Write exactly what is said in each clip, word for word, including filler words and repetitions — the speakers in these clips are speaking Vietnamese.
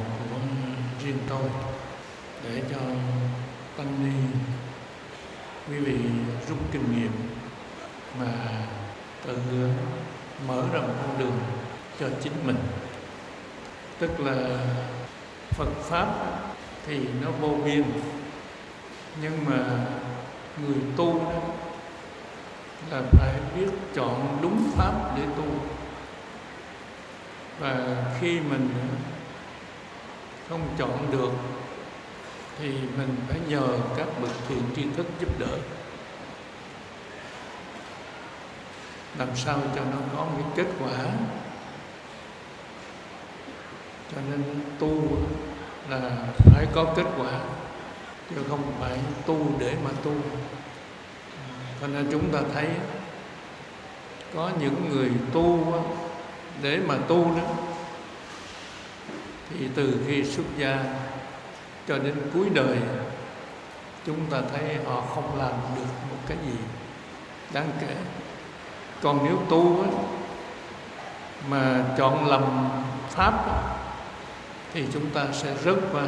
của riêng tôi để cho tăng ni quý vị rút kinh nghiệm mà tự mở ra một con đường cho chính mình. Tức là Phật Pháp thì nó vô biên, nhưng mà người tu đó là phải biết chọn đúng Pháp để tu. Và khi mình không chọn được thì mình phải nhờ các bậc thiện tri thức giúp đỡ, làm sao cho nó có một cái kết quả. Cho nên tu là phải có kết quả, chứ không phải tu để mà tu. Cho nên chúng ta thấy có những người tu để mà tu đó, thì từ khi xuất gia cho đến cuối đời chúng ta thấy họ không làm được một cái gì đáng kể. Còn nếu tu mà chọn lầm Pháp thì chúng ta sẽ rớt vào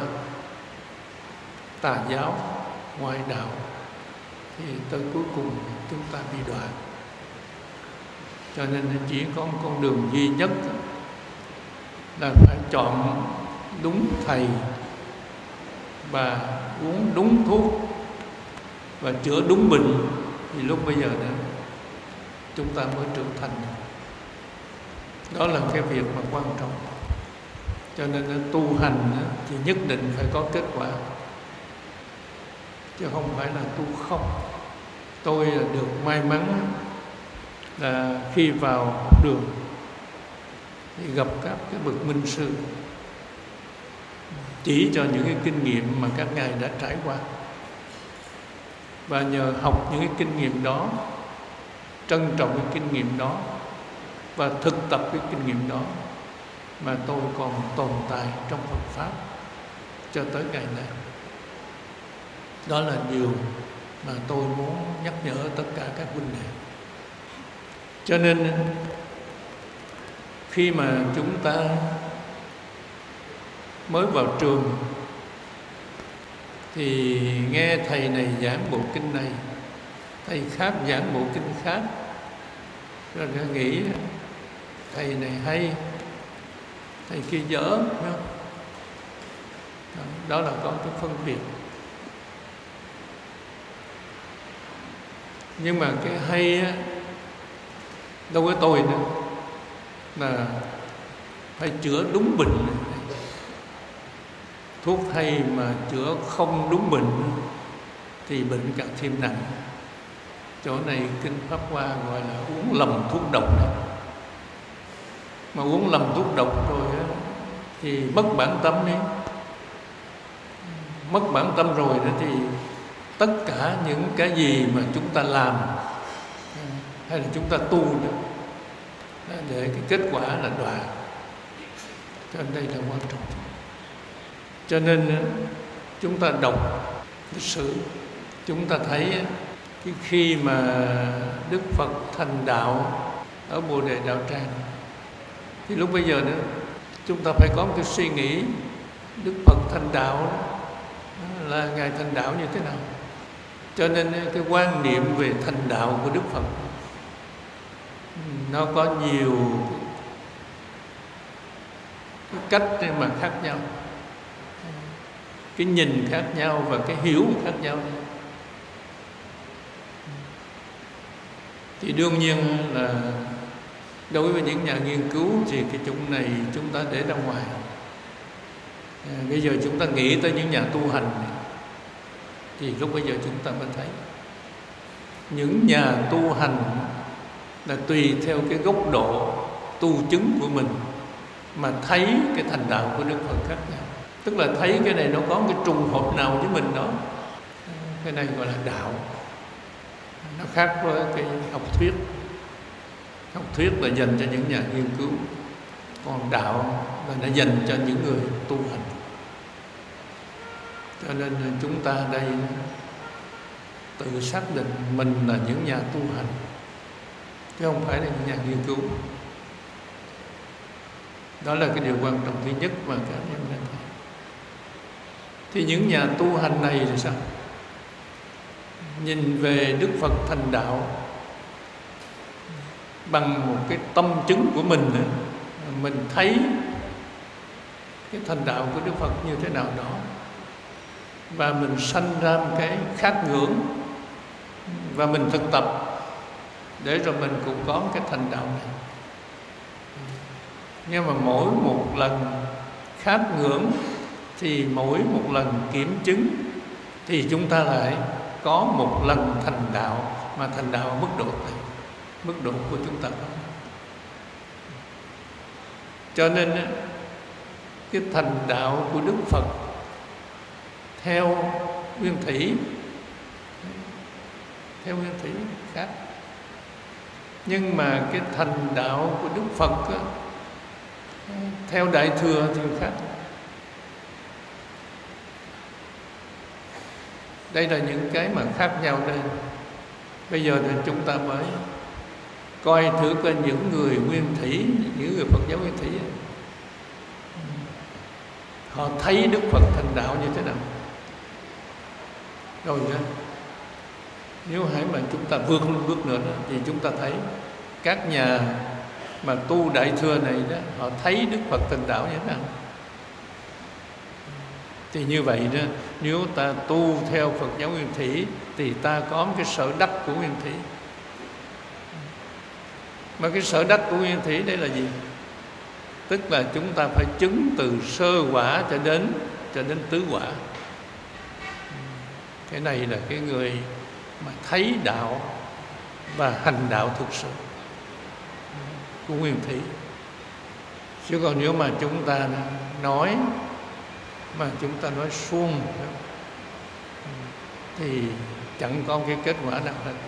tà giáo, ngoại đạo, thì tới cuối cùng chúng ta bị đoạn. Cho nên chỉ có một con đường duy nhất là phải chọn đúng thầy và uống đúng thuốc và chữa đúng bệnh, thì lúc bây giờ đó chúng ta mới trưởng thành. Đó là cái việc mà quan trọng. Cho nên tu hành thì nhất định phải có kết quả, chứ không phải là tu không. Tôi được may mắn là khi vào học đường thì gặp các cái bậc minh sư chỉ cho những cái kinh nghiệm mà các ngài đã trải qua, và nhờ học những cái kinh nghiệm đó, trân trọng cái kinh nghiệm đó và thực tập cái kinh nghiệm đó, mà tôi còn tồn tại trong Phật Pháp cho tới ngày nay. Đó là điều mà tôi muốn nhắc nhở tất cả các huynh đệ. Cho nên khi mà chúng ta mới vào trường thì nghe thầy này giảng bộ kinh này, thầy khác giảng bộ kinh khác, rồi nghĩ thầy này hay, thầy kia dở. Đó là có cái phân biệt. Nhưng mà cái hay á, đâu có tôi nữa, là phải chữa đúng bệnh. Thuốc hay mà chữa không đúng bệnh thì bệnh càng thêm nặng. Chỗ này Kinh Pháp Hoa gọi là uống lầm thuốc độc đó. Mà uống lầm thuốc độc rồi á, thì mất bản tâm đi. Mất bản tâm rồi đó thì tất cả những cái gì mà chúng ta làm hay là chúng ta tu đó, để cái kết quả là đoạn. Cho nên đây là quan trọng. Cho nên chúng ta đọc lịch sử, chúng ta thấy cái khi mà Đức Phật thành đạo ở Bồ Đề Đạo Tràng, thì lúc bây giờ nữa chúng ta phải có một cái suy nghĩ Đức Phật thành đạo là Ngài thành đạo như thế nào. Cho nên cái quan niệm về thành đạo của Đức Phật nó có nhiều cái cách mà khác nhau, cái nhìn khác nhau và cái hiểu khác nhau. Thì đương nhiên là đối với những nhà nghiên cứu thì cái chúng này chúng ta để ra ngoài. À, bây giờ chúng ta nghĩ tới những nhà tu hành này, thì lúc bây giờ chúng ta mới thấy những nhà tu hành là tùy theo cái góc độ tu chứng của mình mà thấy cái thành đạo của Đức Phật khác nhau. Tức là thấy cái này nó có cái trùng hợp nào với mình đó. Cái này gọi là đạo. Nó khác với cái học thuyết. Học thuyết là dành cho những nhà nghiên cứu, còn đạo là đã dành cho những người tu hành. Cho nên chúng ta đây tự xác định mình là những nhà tu hành, chứ không phải là những nhà nghiên cứu. Đó là cái điều quan trọng thứ nhất mà các em nên thấy. Thì những nhà tu hành này thì sao? Nhìn về Đức Phật thành đạo bằng một cái tâm chứng của mình, mình thấy cái thành đạo của Đức Phật như thế nào đó, và mình sanh ra một cái khát ngưỡng, và mình thực tập để rồi mình cũng có một cái thành đạo này. Nhưng mà mỗi một lần khát ngưỡng thì mỗi một lần kiểm chứng thì chúng ta lại có một lần thành đạo, mà thành đạo ở mức độ này, mức độ của chúng ta đó. Cho nên cái thành đạo của Đức Phật theo Nguyên Thủy, theo Nguyên Thủy khác, nhưng mà cái thành đạo của Đức Phật á, theo Đại Thừa thì khác. Đây là những cái mà khác nhau đây. Bây giờ thì chúng ta mới coi thử coi những người Nguyên Thủy, những người Phật giáo Nguyên Thủy, họ thấy Đức Phật thành đạo như thế nào. Rồi đó, nếu hãy mà chúng ta vượt lên bước nữa đó, thì chúng ta thấy các nhà mà tu Đại Thừa này đó, họ thấy Đức Phật thành đạo như thế nào. Thì như vậy đó, nếu ta tu theo Phật giáo Nguyên Thủy thì ta có một cái sở đắc của Nguyên Thủy. Mà cái sở đắc của Nguyên Thủy đây là gì? Tức là chúng ta phải chứng từ sơ quả cho đến cho đến tứ quả. Cái này là cái người mà thấy đạo và hành đạo thực sự của Nguyên Thủy. Chứ còn nếu mà chúng ta nói mà chúng ta nói suông thì chẳng có cái kết quả nào hết.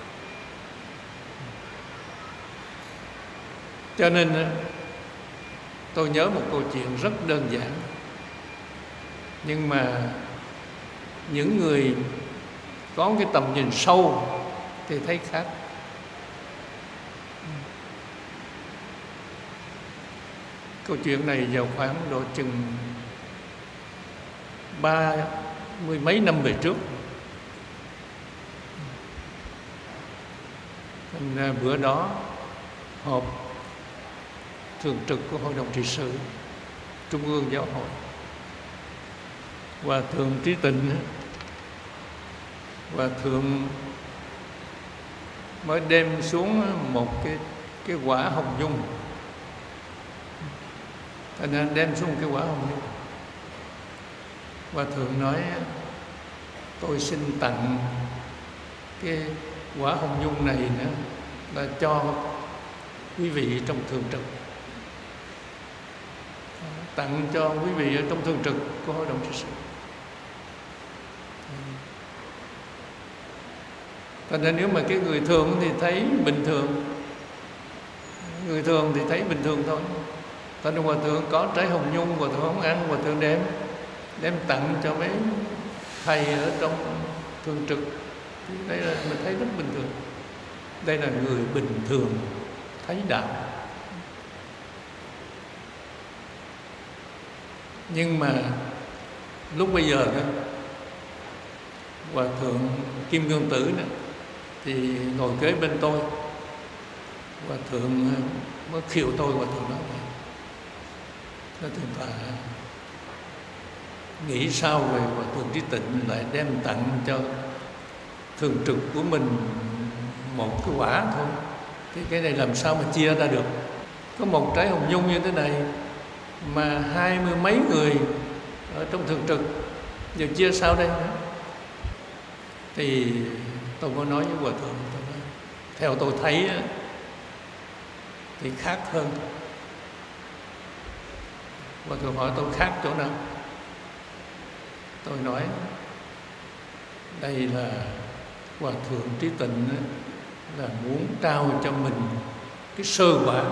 Cho nên tôi nhớ một câu chuyện rất đơn giản, nhưng mà những người có cái tầm nhìn sâu thì thấy khác. Câu chuyện này vào khoảng độ chừng ba mươi mấy năm về trước. Nên bữa đó họp thường trực của Hội đồng trị sự Trung ương Giáo hội, Hòa thượng Trí Tịnh, Hòa thượng mới đem xuống một cái cái quả hồng nhung, cho nên đem xuống cái quả hồng nhung. Hòa thượng nói: tôi xin tặng cái quả hồng nhung này nữa là cho quý vị trong thường trực, tặng cho quý vị ở trong thường trực của Hội đồng trị sự. Cho nên nếu mà cái người thường thì thấy bình thường, người thường thì thấy bình thường thôi. Cho nên Hòa thượng có trái hồng nhung, Hòa thượng không ăn, Hòa thượng đem đem tặng cho mấy thầy ở trong thường trực. Đây là mình thấy rất bình thường. Đây là người bình thường thấy đạo. Nhưng mà lúc bây giờ đó, Hòa thượng Kim Cương Tử đó, thì ngồi kế bên tôi. Hòa thượng mới khiệu tôi, Hòa thượng nói: Hòa thượng ta nghĩ sao về Hòa thượng Trí Tịnh lại đem tặng cho thường trực của mình một cái quả thôi, cái cái này làm sao mà chia ra được? Có một trái hồng nhung như thế này mà hai mươi mấy người ở trong thường trực, giờ chia sao đây? Thì tôi có nói với Hòa thượng, tôi nói, theo tôi thấy thì khác hơn. Hòa thượng hỏi tôi khác chỗ nào? Tôi nói đây là Hòa thượng Trí Tịnh là muốn trao cho mình cái sơ quả,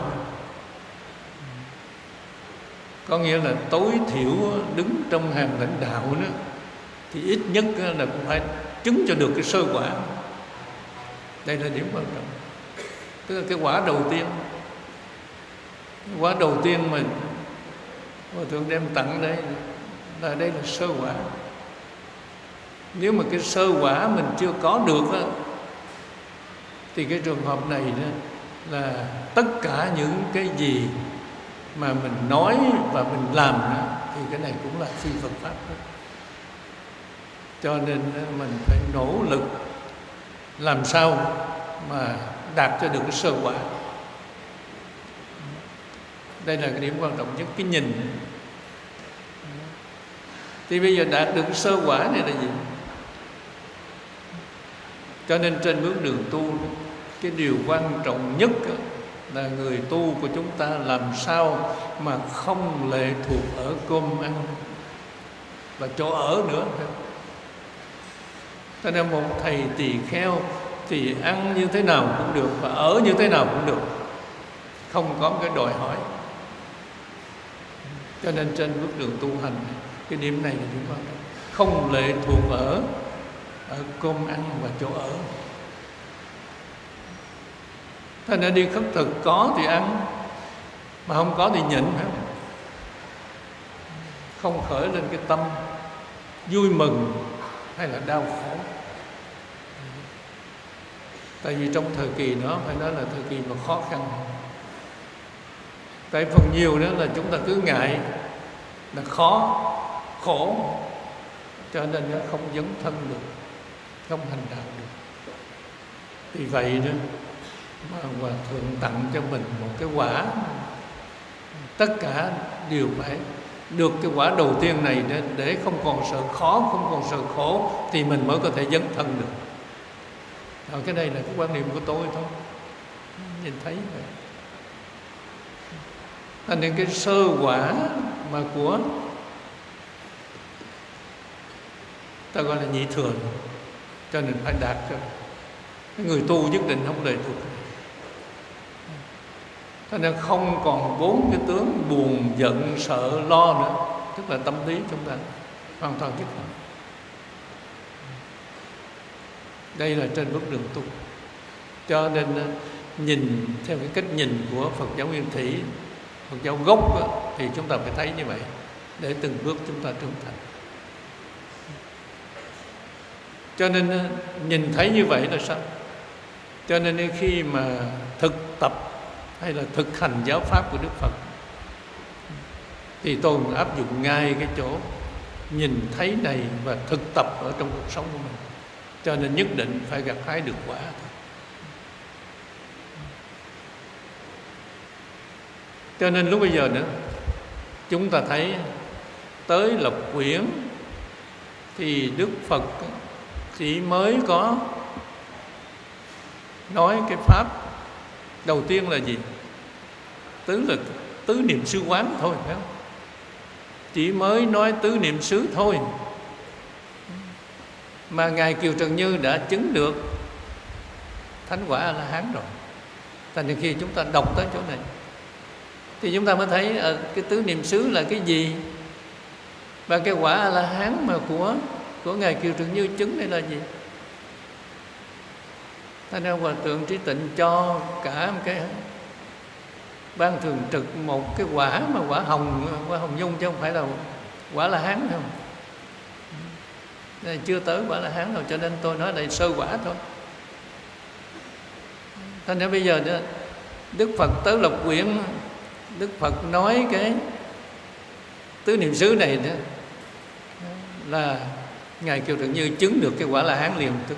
có nghĩa là tối thiểu đứng trong hàng lãnh đạo đó, thì ít nhất là cũng phải chứng cho được cái sơ quả. Đây là điểm quan trọng. Tức là cái quả đầu tiên, cái quả đầu tiên mà Hòa thượng đem tặng đây là đây là sơ quả. Nếu mà cái sơ quả mình chưa có được á, thì cái trường hợp này đó là tất cả những cái gì mà mình nói và mình làm đó, thì cái này cũng là phi Phật pháp đó. Cho nên mình phải nỗ lực làm sao mà đạt cho được cái sơ quả. Đây là cái điểm quan trọng nhất, cái nhìn. Thì bây giờ đạt được cái sơ quả này là gì? Cho nên trên bước đường tu, cái điều quan trọng nhất là người tu của chúng ta làm sao mà không lệ thuộc ở cơm ăn và chỗ ở nữa. Cho nên một thầy tỳ kheo thì ăn như thế nào cũng được và ở như thế nào cũng được, không có cái đòi hỏi. Cho nên trên bước đường tu hành, cái điểm này là điểm quan trọng, không lệ thuộc ở, ở cơm ăn và chỗ ở. Thế nên đi khất thực có thì ăn, mà không có thì nhịn, phải không? Không khởi lên cái tâm vui mừng hay là đau khổ. Tại vì trong thời kỳ đó phải nói là thời kỳ mà khó khăn. Tại phần nhiều đó là chúng ta cứ ngại là khó, khổ, cho nên nó không dấn thân được, không hành đạo được. Vì vậy đó mà Hòa Thượng tặng cho mình một cái quả, tất cả đều phải được cái quả đầu tiên này để, để không còn sợ khó, không còn sợ khổ, thì mình mới có thể dấn thân được. Rồi cái đây là cái quan niệm của tôi thôi, nhìn thấy vậy. Thành nên cái sơ quả mà của ta gọi là nhị thừa, cho nên phải đạt cho cái người tu nhất định không lệ thuộc. Cho nên không còn bốn cái tướng buồn, giận, sợ, lo nữa, tức là tâm lý chúng ta hoàn toàn dứt hết. Đây là trên bước đường tu. Cho nên nhìn theo cái cách nhìn của Phật giáo Nguyên Thủy, Phật giáo gốc đó, thì chúng ta phải thấy như vậy để từng bước chúng ta trưởng thành. Cho nên nhìn thấy như vậy là sao? Cho nên khi mà thực tập hay là thực hành giáo pháp của Đức Phật thì tôi áp dụng ngay cái chỗ nhìn thấy này và thực tập ở trong cuộc sống của mình. Cho nên nhất định phải gặt hái được quả. Cho nên lúc bây giờ nữa chúng ta thấy tới Lộc Quyển thì Đức Phật chỉ mới có nói cái pháp đầu tiên là gì? Tứ là tứ niệm xứ quán thôi, phải không? Chỉ mới nói tứ niệm xứ thôi, mà Ngài Kiều Trần Như đã chứng được thánh quả A La Hán rồi. Thành ra khi chúng ta đọc tới chỗ này thì chúng ta mới thấy à, cái tứ niệm xứ là cái gì, và cái quả A La Hán mà của của Ngài Kiều Trần Như chứng đây là gì. Thành ra Hòa Thượng Trí Tịnh cho cả một cái ban thường trực một cái quả mà quả hồng, quả hồng nhung, chứ không phải là quả La Hán không. Nên chưa tới quả La Hán đâu, cho nên tôi nói đây sơ quả thôi. Thành ra bây giờ đó, Đức Phật tới Lộc Quyển, Đức Phật nói cái tứ niệm xứ này đó là Ngài Kiều Trần Như chứng được cái quả La Hán liền tức.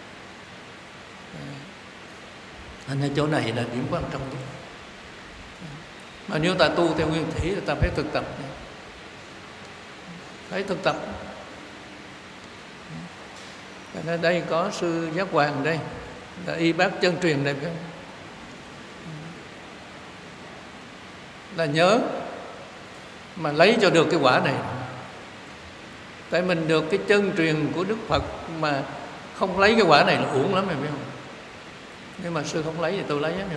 Thành ra chỗ này là điểm quan trọng nhất. Mà nếu ta tu theo Nguyên Thủy thì ta phải thực tập, phải thực tập. Ở đây có sư Giác Hoàng đây, là y bác chân truyền đây, phải không? Là nhớ mà lấy cho được cái quả này. Tại mình được cái chân truyền của Đức Phật mà không lấy cái quả này là uổng lắm, phải không? Nếu mà sư không lấy thì tôi lấy á.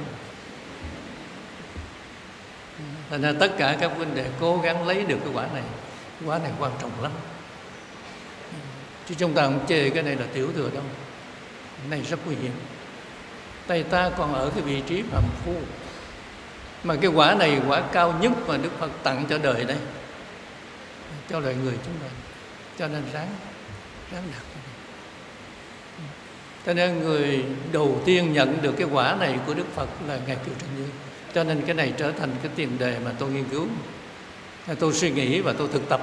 Thành ra tất cả các huynh đệ cố gắng lấy được cái quả này. Cái quả này quan trọng lắm. Chứ chúng ta không chê cái này là tiểu thừa đâu. Cái này rất nguy hiểm. Tại ta còn ở cái vị trí phàm phu, mà cái quả này quả cao nhất mà Đức Phật tặng cho đời đây. cho loài người chúng ta. Cho nên ráng ráng đặt. Cho nên người đầu tiên nhận được cái quả này của Đức Phật là Ngài Kiều Trần Như. Cho nên cái này trở thành cái tiền đề mà tôi nghiên cứu, tôi suy nghĩ và tôi thực tập.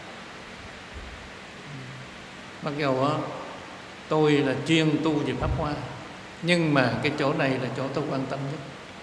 Mặc dù tôi là chuyên tu về Pháp Hoa, nhưng mà cái chỗ này là chỗ tôi quan tâm nhất.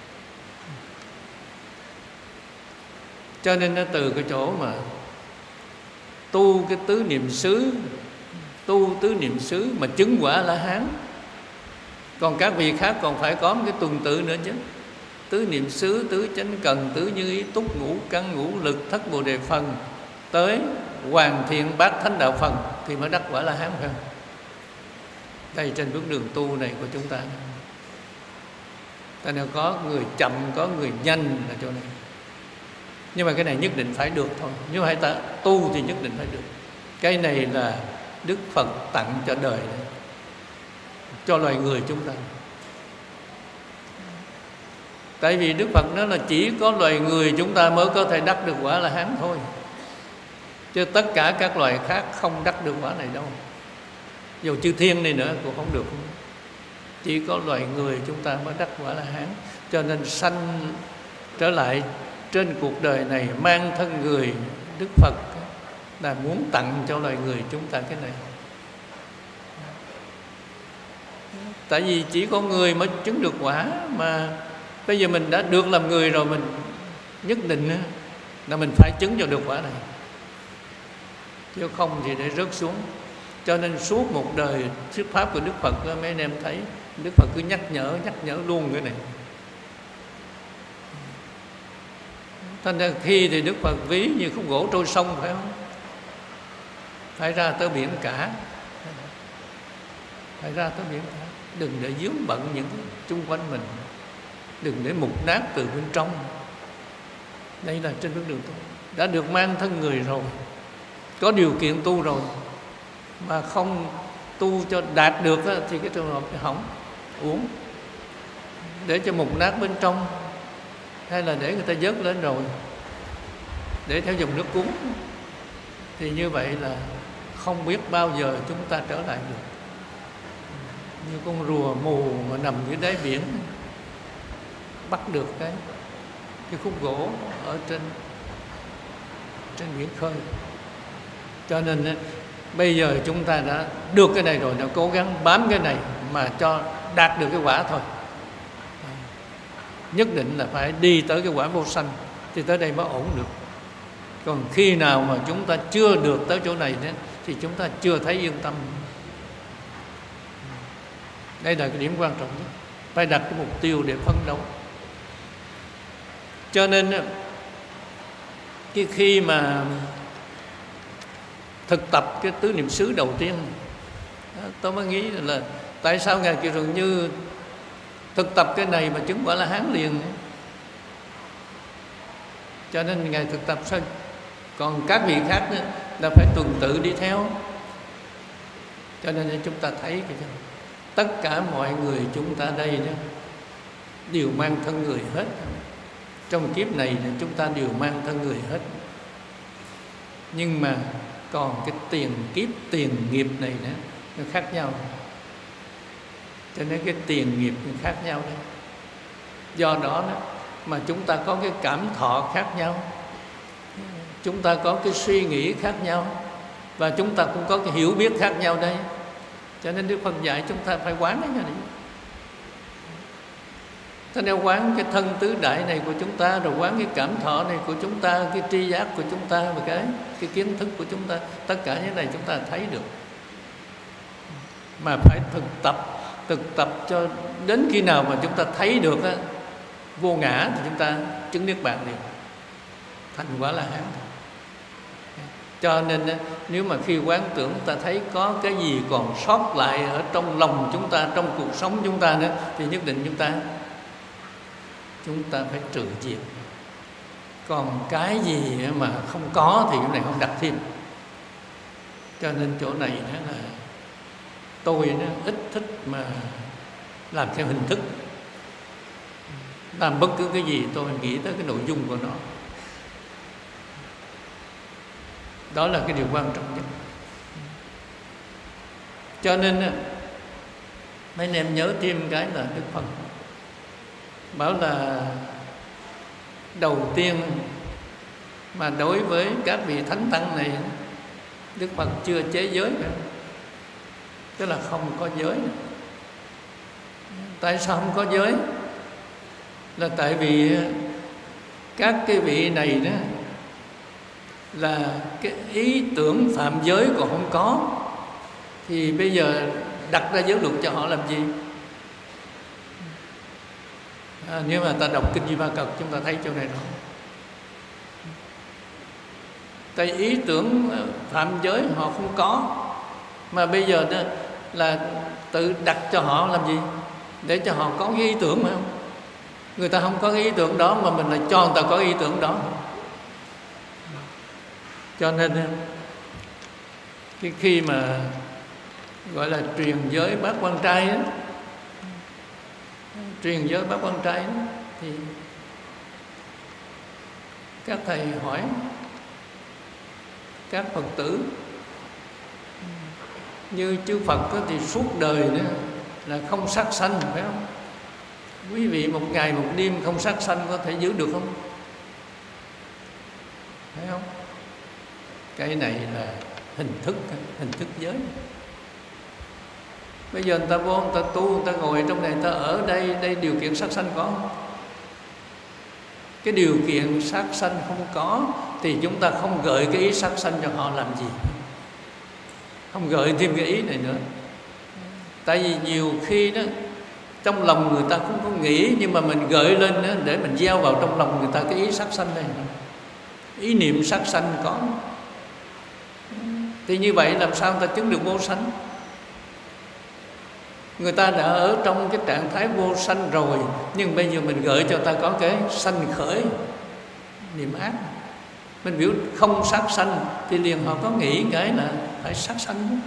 Cho nên nó từ cái chỗ mà tu cái tứ niệm xứ, tu tứ niệm xứ mà chứng quả A La Hán. Còn các vị khác còn phải có một cái tuần tự nữa chứ. Tứ niệm xứ, tứ chánh cần, tứ như ý, túc ngũ căn, ngũ lực, thất bồ đề phần, tới hoàn thiện bát thánh đạo phần thì mới đắc quả A La Hán, phải không? Đây trên bước đường tu này của chúng ta. Ta nên có người chậm, có người nhanh là chỗ này. Nhưng mà cái này nhất định phải được thôi. Nếu phải ta tu thì nhất định phải được. Cái này là Đức Phật tặng cho đời này, cho loài người chúng ta. Tại vì Đức Phật nói là chỉ có loài người chúng ta mới có thể đắc được quả A La Hán thôi, chứ tất cả các loài khác không đắc được quả này đâu. Dù chư thiên này nữa cũng không được. Chỉ có loài người chúng ta mới đắc quả A La Hán. Cho nên sanh trở lại trên cuộc đời này mang thân người, Đức Phật là muốn tặng cho loài người chúng ta cái này. Tại vì chỉ có người mới chứng được quả, mà bây giờ mình đã được làm người rồi, mình nhất định là mình phải chứng cho được quả này, chứ không thì để rớt xuống. Cho nên suốt một đời thuyết pháp của Đức Phật, mấy anh em thấy Đức Phật cứ nhắc nhở, nhắc nhở luôn cái này. Thành ra khi thì Đức Phật ví như khúc gỗ trôi sông, phải không? Phải ra tới biển cả, phải ra tới biển cả. Đừng để vướng bận những chung quanh mình, đừng để mục nát từ bên trong. Đây là trên bước đường tu. Đã được mang thân người rồi, có điều kiện tu rồi, mà không tu cho đạt được thì cái trường hợp hỏng, uổng. Để cho mục nát bên trong, hay là để người ta vớt lên rồi để theo dòng nước cuốn, thì như vậy là không biết bao giờ chúng ta trở lại được. Như con rùa mù mà nằm dưới đáy biển, bắt được cái cái khúc gỗ ở trên trên biển khơi. Cho nên bây giờ chúng ta đã được cái này rồi, đã cố gắng bám cái này mà cho đạt được cái quả thôi. Nhất định là phải đi tới cái quả vô sanh thì tới đây mới ổn được. Còn khi nào mà chúng ta chưa được tới chỗ này nữa, thì chúng ta chưa thấy yên tâm. Đây là cái điểm quan trọng nhất. Phải đặt cái mục tiêu để phấn đấu. Cho nên cái khi mà thực tập cái tứ niệm xứ đầu tiên, tôi mới nghĩ là tại sao Ngài Kiều Trần Như thực tập cái này mà chứng quả La Hán liền. Cho nên Ngài thực tập sao? Còn các vị khác nữa là phải tuần tự đi theo. Cho nên chúng ta thấy cái tất cả mọi người chúng ta đây đó đều mang thân người hết. Trong kiếp này chúng ta đều mang thân người hết. Nhưng mà còn cái tiền kiếp, tiền nghiệp này nữa, nó khác nhau. Cho nên cái tiền nghiệp nó khác nhau đấy. Do đó, đó mà chúng ta có cái cảm thọ khác nhau, chúng ta có cái suy nghĩ khác nhau, và chúng ta cũng có cái hiểu biết khác nhau đây. Cho nên Đức Phật dạy chúng ta phải quán cái này. Ta nêu quán cái thân tứ đại này của chúng ta, rồi quán cái cảm thọ này của chúng ta, cái tri giác của chúng ta, và cái cái kiến thức của chúng ta. Tất cả những này chúng ta thấy được. Mà phải thực tập, thực tập cho đến khi nào mà chúng ta thấy được á, vô ngã thì chúng ta chứng niết bàn liền, thành quả La Hán. Cho nên nếu mà khi quán tưởng ta thấy có cái gì còn sót lại ở trong lòng chúng ta, trong cuộc sống chúng ta nữa, thì nhất định chúng ta chúng ta phải trừ diệt. Còn cái gì mà không có thì cái này không đặt thêm. Cho nên chỗ này đó là tôi nó ít thích mà làm theo hình thức. Làm bất cứ cái gì tôi nghĩ tới cái nội dung của nó. Đó là cái điều quan trọng nhất. Cho nên mấy anh em nhớ thêm cái là Đức Phật bảo là đầu tiên mà đối với các vị thánh tăng này, Đức Phật chưa chế giới nữa, tức là không có giới. Tại sao không có giới? Là tại vì các cái vị này đó là cái ý tưởng phạm giới còn không có, thì bây giờ đặt ra giới luật cho họ làm gì? À, nếu mà ta đọc kinh Di Ma Cật chúng ta thấy chỗ này đó. Tại ý tưởng phạm giới họ không có, mà bây giờ đó là tự đặt cho họ làm gì? Để cho họ có cái ý tưởng mà không? Người ta không có cái ý tưởng đó mà mình lại cho người ta có cái ý tưởng đó. Cho nên cái khi mà gọi là truyền giới bát quan trai đó, truyền giới bát quan trai đó, thì các thầy hỏi các Phật tử, như chư Phật đó, thì suốt đời đó là không sát sanh, phải không? Quý vị một ngày một đêm không sát sanh có thể giữ được không? Phải không? Cái này là hình thức, hình thức giới. Bây giờ người ta vô, người ta tu, người ta ngồi trong này, người ta ở đây, đây điều kiện sát sanh có không? Cái điều kiện sát sanh không có thì chúng ta không gợi cái ý sát sanh cho họ làm gì, không gợi thêm cái ý này nữa. Tại vì nhiều khi đó trong lòng người ta cũng không nghĩ, nhưng mà mình gợi lên đó, để mình gieo vào trong lòng người ta cái ý sát sanh này, ý niệm sát sanh có, thì như vậy làm sao người ta chứng được vô sanh? Người ta đã ở trong cái trạng thái vô sanh rồi, nhưng bây giờ mình gợi cho ta có cái sanh khởi niệm ác, mình biểu không sát sanh, thì liền họ có nghĩ cái là phải sát sanh.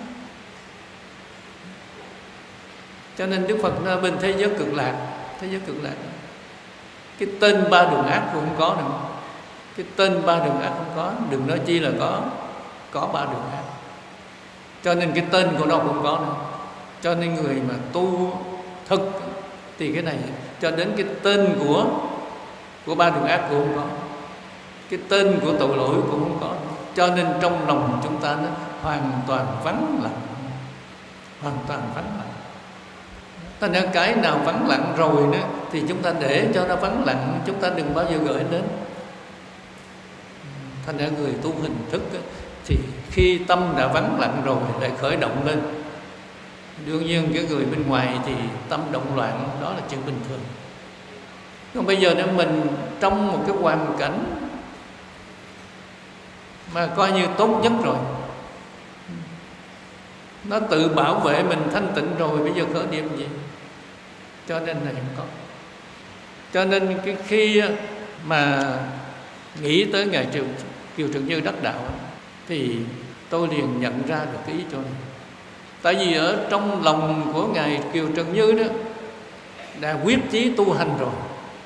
Cho nên Đức Phật nói bên thế giới cực lạc, thế giới cực lạc cái tên ba đường ác cũng không có nữa. Cái tên ba đường ác không có, đừng nói chi là có có ba đường ác. Cho nên cái tên của nó cũng có nữa. Cho nên người mà tu thực thì cái này cho đến cái tên của của ba đường ác cũng không có, cái tên của tội lỗi cũng không có. Cho nên trong lòng chúng ta nó hoàn toàn vắng lặng, hoàn toàn vắng lặng. Thành ra cái nào vắng lặng rồi nữa thì chúng ta để cho nó vắng lặng, chúng ta đừng bao giờ gửi đến. Thành ra người tu hình thức thì khi tâm đã vắng lặng rồi lại khởi động lên. Đương nhiên cái người bên ngoài thì tâm động loạn, đó là chuyện bình thường. Còn bây giờ nếu mình trong một cái hoàn cảnh mà coi như tốt nhất rồi, nó tự bảo vệ mình thanh tịnh rồi, bây giờ khởi niệm gì? Cho nên là không có. Cho nên cái khi mà nghĩ tới Ngài Triều, Kiều Trần Như đắc đạo thì tôi liền nhận ra được cái ý chỗ này. Tại vì ở trong lòng của Ngài Kiều Trần Như đó đã quyết chí tu hành rồi,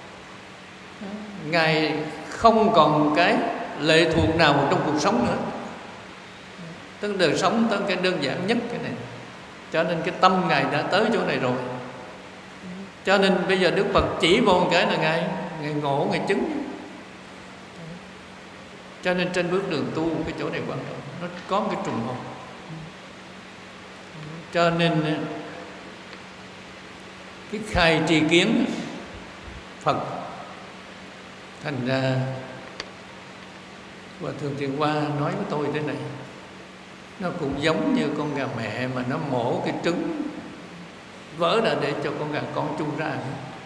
Ngài không còn cái lệ thuộc nào trong cuộc sống nữa, tức đời sống tới cái đơn giản nhất cái này. Cho nên cái tâm Ngài đã tới chỗ này rồi. Cho nên bây giờ Đức Phật chỉ vô một cái là Ngài Ngài ngộ, Ngài chứng. Cho nên trên bước đường tu cái chỗ này quan trọng, nó có cái trùng hợp. Cho nên cái khai tri kiến Phật, thành ra Hòa Thượng Thiện Hoa nói với tôi thế này, nó cũng giống như con gà mẹ mà nó mổ cái trứng vỡ ra để cho con gà con chung ra.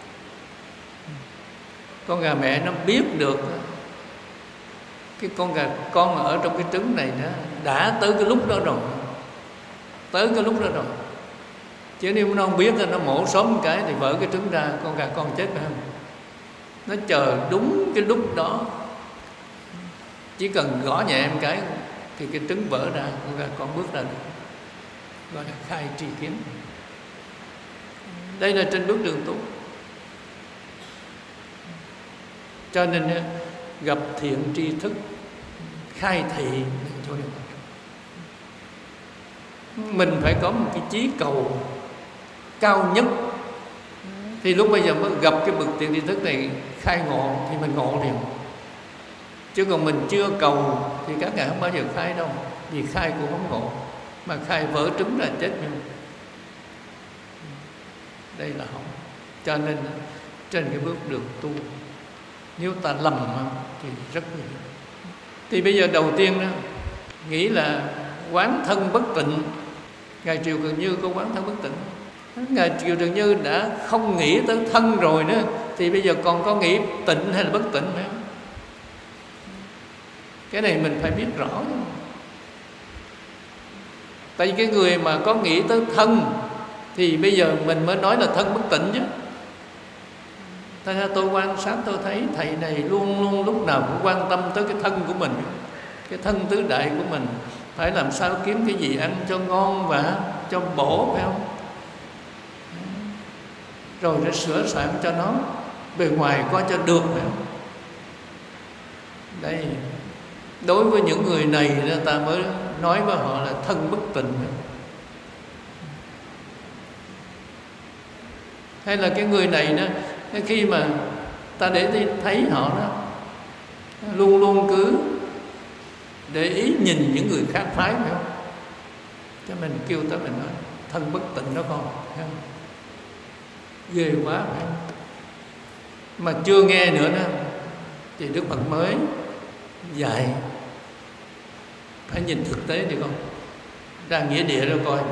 Con gà mẹ nó biết được cái con gà con ở trong cái trứng này đó đã tới cái lúc đó rồi, tới cái lúc đó rồi. Chứ nếu nó không biết nó mổ sớm một cái thì vỡ cái trứng ra, con gà con chết phải không? Nó chờ đúng cái lúc đó, chỉ cần gõ nhẹ em cái thì cái trứng vỡ ra, con gà con bước ra được, gọi là khai tri kiến. Đây là trên bước đường tu. Cho nên gặp thiện tri thức, khai thị chỗ có điều quan trọng. Mình phải có một cái chí cầu cao nhất, thì lúc bây giờ mới gặp cái bậc tiền tri thức này khai ngộ thì mình ngộ liền. Chứ còn mình chưa cầu thì các ngài không bao giờ khai đâu, vì khai cũng không ngộ, mà khai vỡ trứng là chết luôn. Đây là không. Cho nên trên cái bước đường tu, nếu ta lầm thì rất nguy hiểm. Thì bây giờ đầu tiên đó, nghĩ là quán thân bất tịnh. Ngài Triều Cường Như có quán thân bất tịnh. Ngài Triều Cường Như đã không nghĩ tới thân rồi nữa, thì bây giờ còn có nghĩ tịnh hay là bất tịnh nữa? Cái này mình phải biết rõ. Tại vì cái người mà có nghĩ tới thân thì bây giờ mình mới nói là thân bất tịnh chứ. Thật ra tôi quan sát tôi thấy thầy này luôn luôn lúc nào cũng quan tâm tới cái thân của mình, cái thân tứ đại của mình, phải làm sao kiếm cái gì ăn cho ngon và cho bổ, phải không? Rồi để sửa soạn cho nó bề ngoài coi cho được, phải không? Đây, đối với những người này ta mới nói với họ là thân bất tịnh. Hay là cái người này đó, khi mà ta để đi thấy họ đó luôn luôn cứ để ý nhìn những người khác phái, phải không? Cho mình kêu tới mình nói thân bất tịnh đó con, phải không? Ghê quá, phải không? Mà chưa nghe nữa đó thì Đức Phật mới dạy phải nhìn thực tế đi con, ra nghĩa địa đó coi.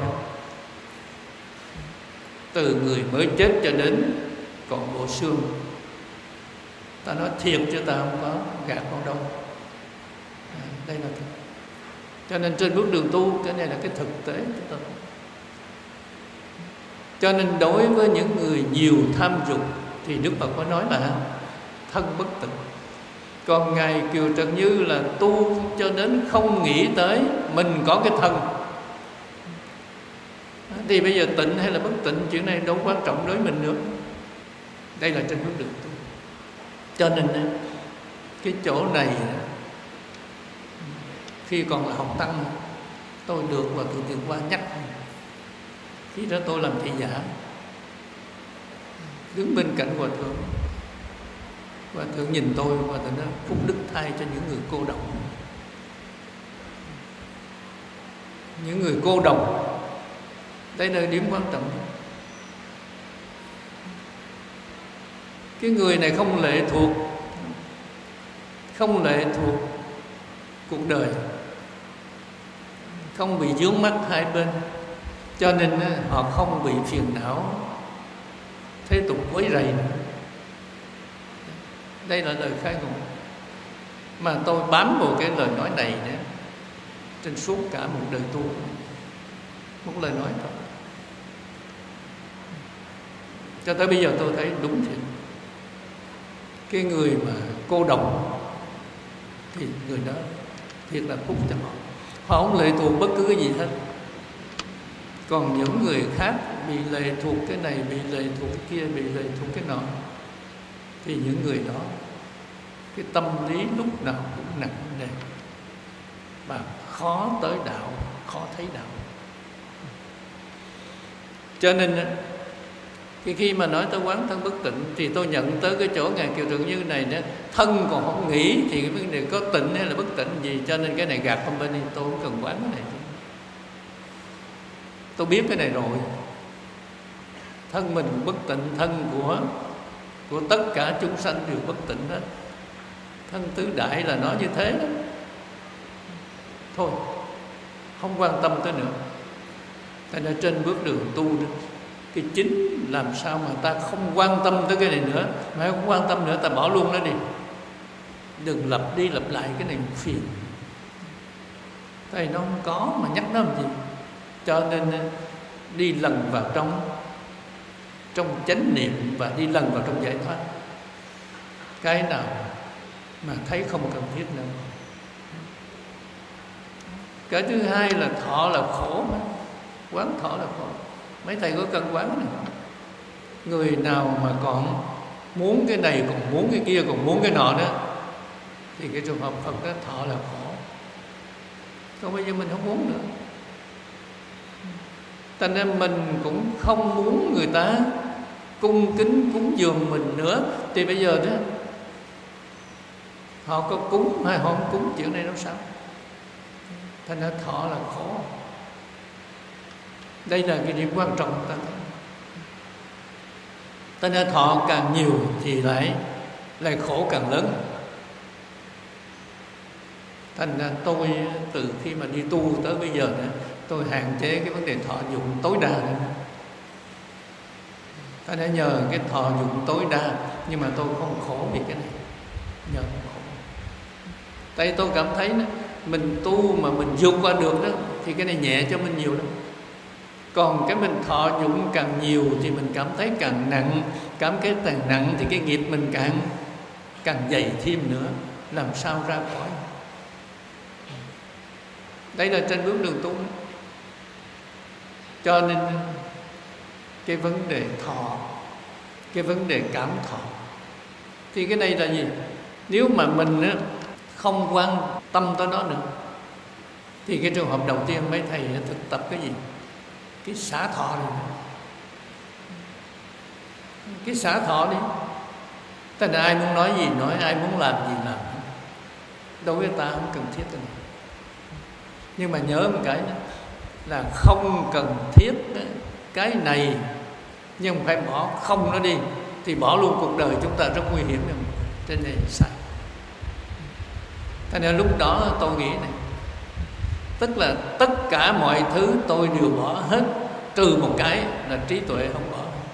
Từ người mới chết cho đến còn bộ xương, ta nói thiệt chứ ta không có gạt con đâu. À, đây là thực. Cho nên trên bước đường tu, cái này là cái thực tế của ta. Cho nên đối với những người nhiều tham dục thì Đức Phật có nói là thân bất tịnh. Còn Ngài Kiều Trần Như là tu cho đến không nghĩ tới mình có cái thân, thì bây giờ tịnh hay là bất tịnh, chuyện này đâu quan trọng đối với mình nữa. Đây là trên bước đường tu. Cho nên cái chỗ này khi còn là học tăng, tôi được và Thượng Tuyền Qua nhắc. Khi đó tôi làm thị giả, đứng bên cạnh Hòa Thượng. Hòa Thượng nhìn tôi, Hòa Thượng nói phúc đức thay cho những người cô độc. Những người cô độc, đây là điểm quan trọng. Cái người này không lệ thuộc, không lệ thuộc cuộc đời, không bị vướng mắc hai bên, cho nên họ không bị phiền não thế tục quấy rầy. Đây là lời khai ngộ mà tôi bám vào cái lời nói này nữa trên suốt cả một đời tu. Một lời nói thôi, cho tới bây giờ tôi thấy đúng thiệt. Cái người mà cô độc thì người đó thiệt là phúc cho họ. Họ không lệ thuộc bất cứ cái gì hết. Còn những người khác bị lệ thuộc cái này, bị lệ thuộc cái kia, bị lệ thuộc cái nọ, thì những người đó cái tâm lý lúc nào cũng nặng nề và khó tới đạo, khó thấy đạo. Cho nên khi khi mà nói tới quán thân bất tịnh thì tôi nhận tới cái chỗ Ngài Kiều Trần Như này đó, thân còn không nghĩ thì cái vấn đề có tịnh hay là bất tịnh gì, cho nên cái này gạt không bên đi, tôi không cần quán cái này. Tôi biết cái này rồi. Thân mình bất tịnh, thân của của tất cả chúng sanh đều bất tịnh đó. Thân tứ đại là nó như thế đó. Thôi, không quan tâm tới nữa. Tại nên trên bước đường tu đó, cái chính làm sao mà ta không quan tâm tới cái này nữa, mà không quan tâm nữa ta bỏ luôn nó đi. Đừng lặp đi lặp lại cái này phiền. Tại nó không có mà nhắc nó làm gì. Cho nên đi lần vào trong trong chánh niệm và đi lần vào trong giải thoát. Cái nào mà thấy không cần thiết nữa. Cái thứ hai là thọ là khổ mà. Quán thọ là khổ. Mấy thầy có cần quán này không? Người nào mà còn muốn cái này, còn muốn cái kia, còn muốn cái nọ đó, thì cái trường hợp Phật đó thọ là khổ. Còn bây giờ mình không muốn nữa. Cho nên mình cũng không muốn người ta cung kính cúng dường mình nữa. Thì bây giờ đó, họ có cúng hay họ không cúng, chuyện này đâu sao. Thành ra thọ là khổ. Đây là cái điểm quan trọng ta thấy. Cho nên thọ càng nhiều thì lại lại khổ càng lớn. Thành ra tôi từ khi mà đi tu tới bây giờ nữa, tôi hạn chế cái vấn đề thọ dụng tối đa nữa. Ta đã nhờ cái thọ dụng tối đa, nhưng mà tôi không khổ vì cái này. Nhờ không khổ. Tại tôi cảm thấy đó, mình tu mà mình vượt qua được đó, thì cái này nhẹ cho mình nhiều lắm. Còn cái mình thọ dụng càng nhiều thì mình cảm thấy càng nặng. Cảm thấy càng nặng thì cái nghiệp mình càng càng dày thêm nữa. Làm sao ra khỏi. Đây là trên bước đường tu. Cho nên cái vấn đề thọ, cái vấn đề cảm thọ, thì cái này là gì? Nếu mà mình không quan tâm tới nó nữa, thì cái trường hợp đầu tiên mấy thầy thực tập cái gì? Cái xả thọ này. Cái xả thọ đi. Tức là ai muốn nói gì nói, ai muốn làm gì làm. Đối với ta không cần thiết cái này. Nhưng mà nhớ một cái đó, là không cần thiết cái này, nhưng phải bỏ không nó đi, thì bỏ luôn cuộc đời chúng ta rất nguy hiểm. Trên này sai. Cho nên lúc đó tôi nghĩ này, tức là tất cả mọi thứ tôi đều bỏ hết, trừ một cái là trí tuệ không bỏ.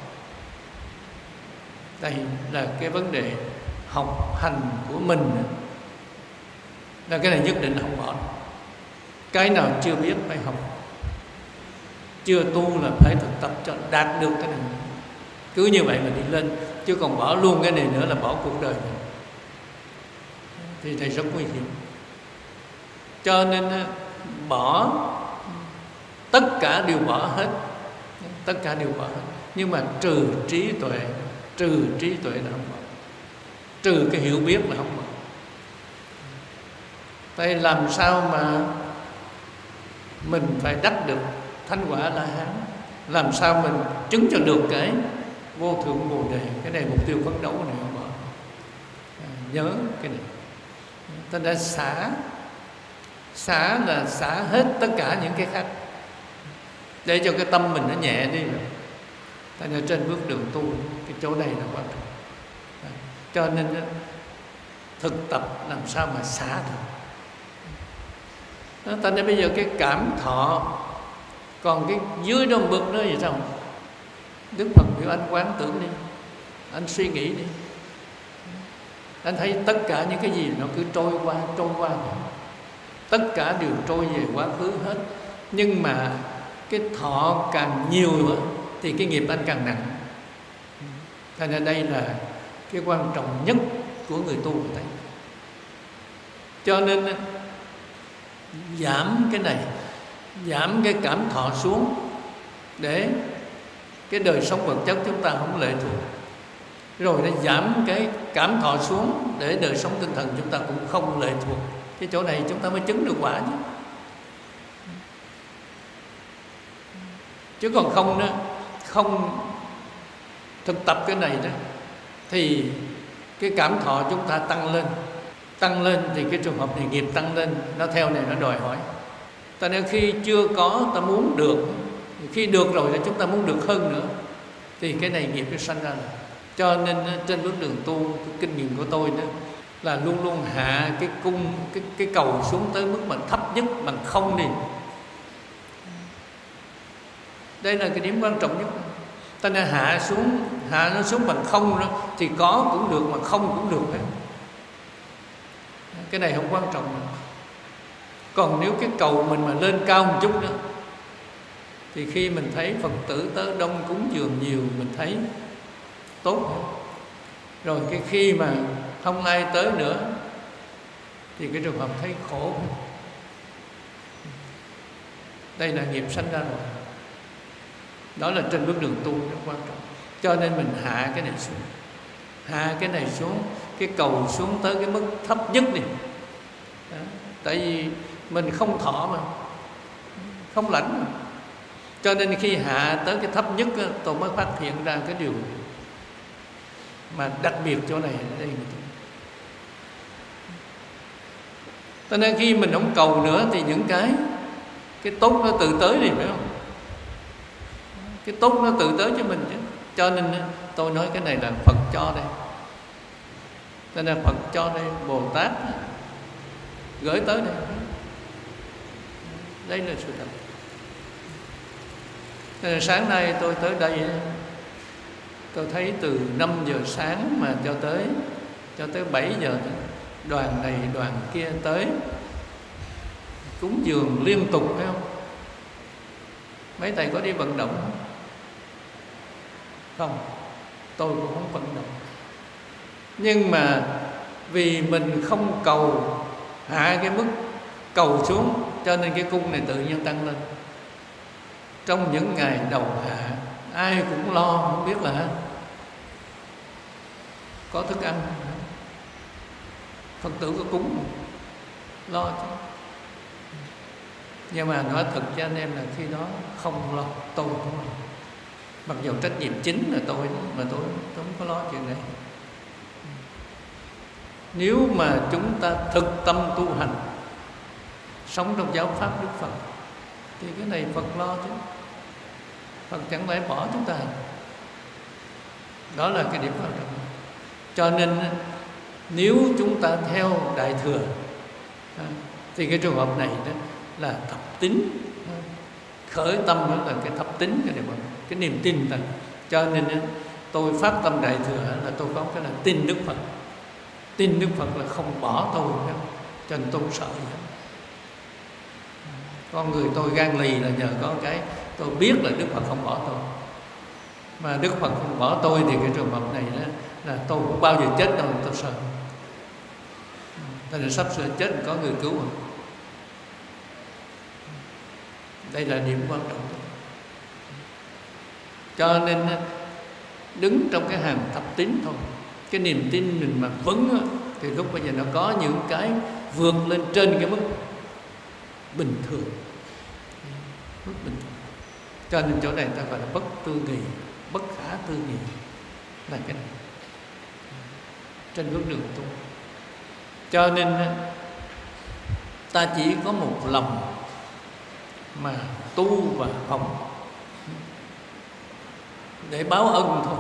Đây là cái vấn đề học hành của mình, là cái này nhất định không bỏ. Cái nào chưa biết phải học, chưa tu là phải thực tập cho đạt được cái này. Cứ như vậy mà đi lên, chứ còn bỏ luôn cái này nữa là bỏ cuộc đời này. Thì thầy rất nguy hiểm. Cho nên bỏ, tất cả đều bỏ hết, tất cả đều bỏ hết. Nhưng mà trừ trí tuệ, trừ trí tuệ là không bỏ, trừ cái hiểu biết là không bỏ. Tại làm sao mà mình phải đắc được thánh quả La Hán, làm sao mình chứng cho được cái vô thượng bồ đề. Cái này mục tiêu phấn đấu này không bỏ. À, nhớ cái này. Ta đã xả, xả là xả hết tất cả những cái khác, để cho cái tâm mình nó nhẹ đi. Tại nên trên bước đường tu, cái chỗ này là quan trọng. À, cho nên thực tập làm sao mà xả được. Đó, ta nên bây giờ cái cảm thọ, còn cái dưới đó bực đó gì sao? Đức Phật biểu anh quán tưởng đi, anh suy nghĩ đi, anh thấy tất cả những cái gì nó cứ trôi qua, trôi qua, tất cả đều trôi về quá khứ hết. Nhưng mà cái thọ càng nhiều nữa, thì cái nghiệp anh càng nặng. Thành ra đây là cái quan trọng nhất của người tu người thấy. Cho nên giảm cái này, giảm cái cảm thọ xuống, để cái đời sống vật chất chúng ta không lệ thuộc. Rồi nó giảm cái cảm thọ xuống, để đời sống tinh thần chúng ta cũng không lệ thuộc. Cái chỗ này chúng ta mới chứng được quả chứ. Chứ còn không đó, không thực tập cái này đó, thì cái cảm thọ chúng ta tăng lên, tăng lên thì cái trường hợp này nghiệp tăng lên, nó theo này nó đòi hỏi. Ta nên khi chưa có ta muốn được, khi được rồi thì chúng ta muốn được hơn nữa, thì cái này nghiệp nó sanh ra rồi. Cho nên trên bước đường tu, cái kinh nghiệm của tôi đó là luôn luôn hạ cái cung, cái, cái cầu xuống tới mức mà thấp nhất bằng không đi. Đây là cái điểm quan trọng nhất. Ta nên hạ xuống, hạ nó xuống bằng không đó, thì có cũng được mà không cũng được hết. Cái này không quan trọng nữa. Còn nếu cái cầu mình mà lên cao một chút đó, thì khi mình thấy Phật tử tới đông cúng dường nhiều, mình thấy tốt hơn. Rồi cái khi mà không ai tới nữa, thì cái trường hợp thấy khổ hơn. Đây là nghiệp sanh ra rồi. Đó là trên bước đường tu rất quan trọng. Cho nên mình hạ cái này xuống, hạ cái này xuống, cái cầu xuống tới cái mức thấp nhất đi. Đó. Tại vì mình không thọ mà, không lãnh mà. Cho nên khi hạ tới cái thấp nhất á, tôi mới phát hiện ra cái điều mà đặc biệt chỗ này ở đây. Cho nên khi mình không cầu nữa thì những cái cái tốt nó tự tới đi, phải không? Cái tốt nó tự tới cho mình chứ. Cho nên tôi nói cái này là Phật cho đây. Cho nên Phật cho đây, Bồ Tát gửi tới đây. Đây là sự thật. Cho nên sáng nay tôi tới đây, tôi thấy từ năm giờ sáng mà cho tới cho tới bảy giờ, đoàn này đoàn kia tới cúng dường liên tục, phải không? Mấy thầy có đi vận động không? Không, tôi cũng không vận động. Nhưng mà vì mình không cầu, hạ cái mức cầu xuống, cho nên cái cung này tự nhiên tăng lên. Trong những ngày đầu hạ, ai cũng lo, không biết là có thức ăn. Phật tử có cúng lo chứ. Nhưng mà nói thật cho anh em là khi đó không lo, tôi không lo. Mặc dù trách nhiệm chính là tôi, mà tôi, tôi không có lo chuyện này. Nếu mà chúng ta thực tâm tu hành, sống trong giáo pháp Đức Phật, thì cái này Phật lo chứ. Phật chẳng lẽ bỏ chúng ta. Đó là cái điểm quan trọng. Cho nên nếu chúng ta theo Đại Thừa thì cái trường hợp này đó là thập tín. Khởi tâm đó là cái thập tín, cái, điểm, cái niềm tin ta. Cho nên tôi phát tâm Đại Thừa là tôi có cái là tin Đức Phật. Tin Đức Phật là không bỏ tôi nữa. Cho nên tôi không sợ gì hết. Con người tôi gan lì là nhờ có cái tôi biết là Đức Phật không bỏ tôi. Mà Đức Phật không bỏ tôi thì cái trường hợp này đó là tôi không bao giờ chết đâu, tôi sợ. Thế nên sắp sửa chết có người cứu rồi. Đây là điểm quan trọng. Cho nên đứng trong cái hàng thập tín thôi, cái niềm tin mình mà vững thì lúc bây giờ nó có những cái vượt lên trên cái mức bình thường, mức bình thường. Cho nên chỗ này ta gọi là bất tư nghị, bất khả tư nghị là cái này trên bước đường tu. Cho nên ta chỉ có một lòng mà tu và học để báo ân thôi.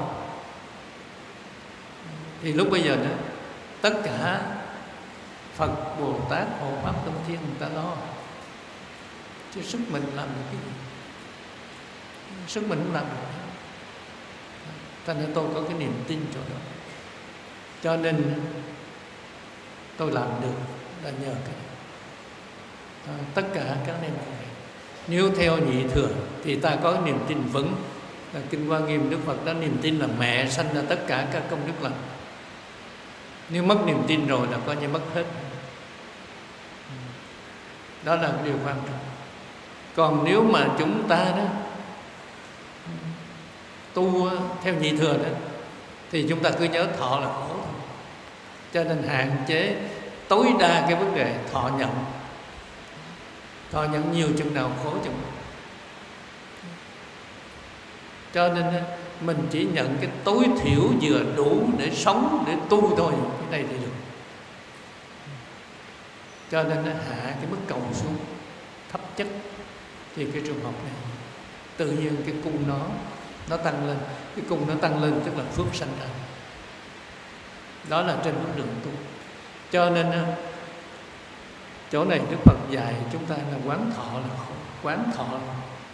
Thì lúc bây giờ đó tất cả Phật, Bồ Tát, Hộ Pháp, Tâm Thiên người ta lo, chứ sức mình làm được cái gì? Sức mình không làm được. Cho nên tôi có cái niềm tin chỗ đó. Cho nên tôi làm được là nhờ cái này. À, tất cả các anh em này, nếu theo nhị thừa thì ta có niềm tin vững. Là Kinh Hoa Nghiêm Đức Phật đã niềm tin là mẹ sanh ra tất cả các công đức lành. Nếu mất niềm tin rồi là coi như mất hết. Đó là điều quan trọng. Còn nếu mà chúng ta đó tu theo nhị thừa đó thì chúng ta cứ nhớ thọ là khổ thôi. Cho nên hạn chế tối đa cái vấn đề thọ nhận. Thọ nhận nhiều chừng nào khổ chừng nào. Cho nên mình chỉ nhận cái tối thiểu vừa đủ để sống, để tu thôi. Cái này thì được. Cho nên hạ cái mức cầu xuống thấp chất. Thì cái trường hợp này tự nhiên cái cung nó nó tăng lên. Cái cung nó tăng lên tức là phước sanh ra. Đó là trên bước đường tu. Cho nên chỗ này Đức Phật dạy chúng ta là quán thọ là không, quán thọ là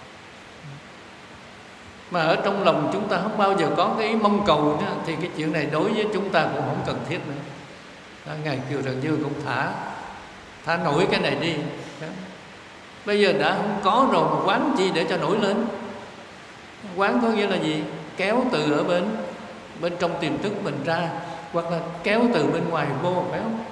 mà ở trong lòng chúng ta không bao giờ có cái ý mong cầu nữa, thì cái chuyện này đối với chúng ta cũng không cần thiết nữa. Đó, Ngài Kiều Trần Như cũng thả thả nổi cái này đi. Đó. Bây giờ đã không có rồi mà quán chi để cho nổi lên. Quán có nghĩa là gì? Kéo từ ở bên bên trong tiềm thức mình ra, hoặc là kéo từ bên ngoài vô, phải không?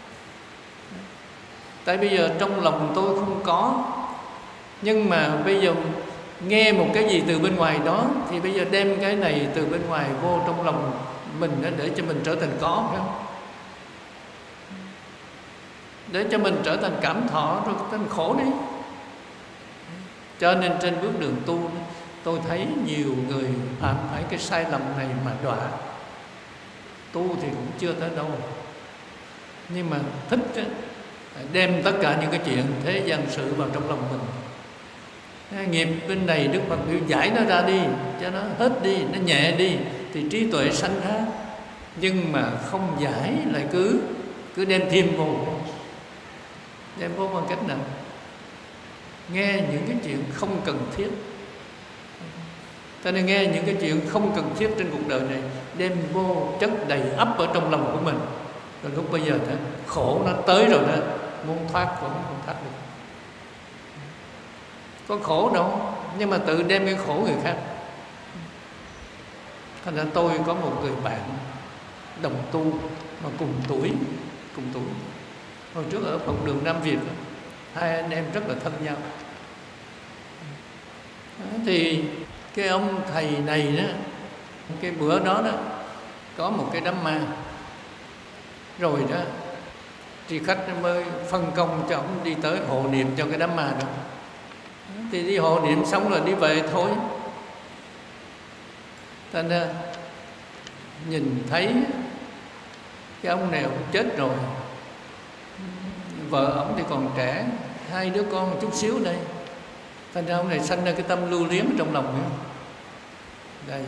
Tại bây giờ trong lòng tôi không có, nhưng mà bây giờ nghe một cái gì từ bên ngoài đó, thì bây giờ đem cái này từ bên ngoài vô trong lòng mình để cho mình trở thành có, phải không? để cho mình trở thành cảm thọ rồi thành khổ đi. Cho nên trên bước đường tu, tôi thấy nhiều người phạm phải cái sai lầm này mà đọa. Tu thì cũng chưa tới đâu, nhưng mà thích đem tất cả những cái chuyện thế gian sự vào trong lòng mình. Nghiệp bên này Đức Phật biểu giải nó ra đi, cho nó hết đi, nó nhẹ đi, thì trí tuệ sanh ra. Nhưng mà không giải lại cứ cứ đem thêm vô. Đem vô bằng cách nào? Nghe những cái chuyện không cần thiết. Cho nên nghe những cái chuyện không cần thiết trên cuộc đời này, đem vô chất đầy ắp ở trong lòng của mình. Rồi lúc bây giờ đó, khổ nó tới rồi đó, muốn thoát cũng không thoát được. Có khổ đâu, nhưng mà tự đem cái khổ người khác. Thành ra tôi có một người bạn đồng tu mà cùng tuổi, cùng tuổi. Hồi trước ở Phật đường Nam Việt, hai anh em rất là thân nhau. Thì cái ông thầy này đó, cái bữa đó đó có một cái đám ma. Rồi đó thì khách mới phân công cho ông đi tới hộ niệm cho cái đám ma đó. Thì đi hộ niệm xong rồi đi về thôi. Thành ra nhìn thấy cái ông này ông chết rồi, vợ ông thì còn trẻ, hai đứa con một chút xíu đây. Thành ra ông này sanh ra cái tâm lưu luyến trong lòng nữa. Đây,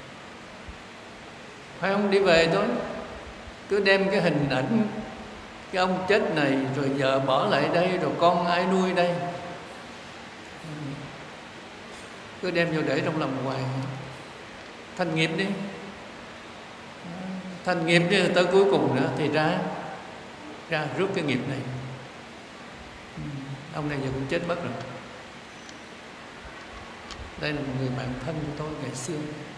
phải ông đi về thôi, cứ đem cái hình ảnh cái ông chết này, rồi vợ bỏ lại đây, rồi con ai nuôi đây, cứ đem vô để trong lòng hoài. Thành nghiệp đi, thành nghiệp đi, tới cuối cùng nữa thì ra ra rước cái nghiệp này. Ông này giờ cũng chết mất rồi. Đây là một người bạn thân của tôi ngày xưa.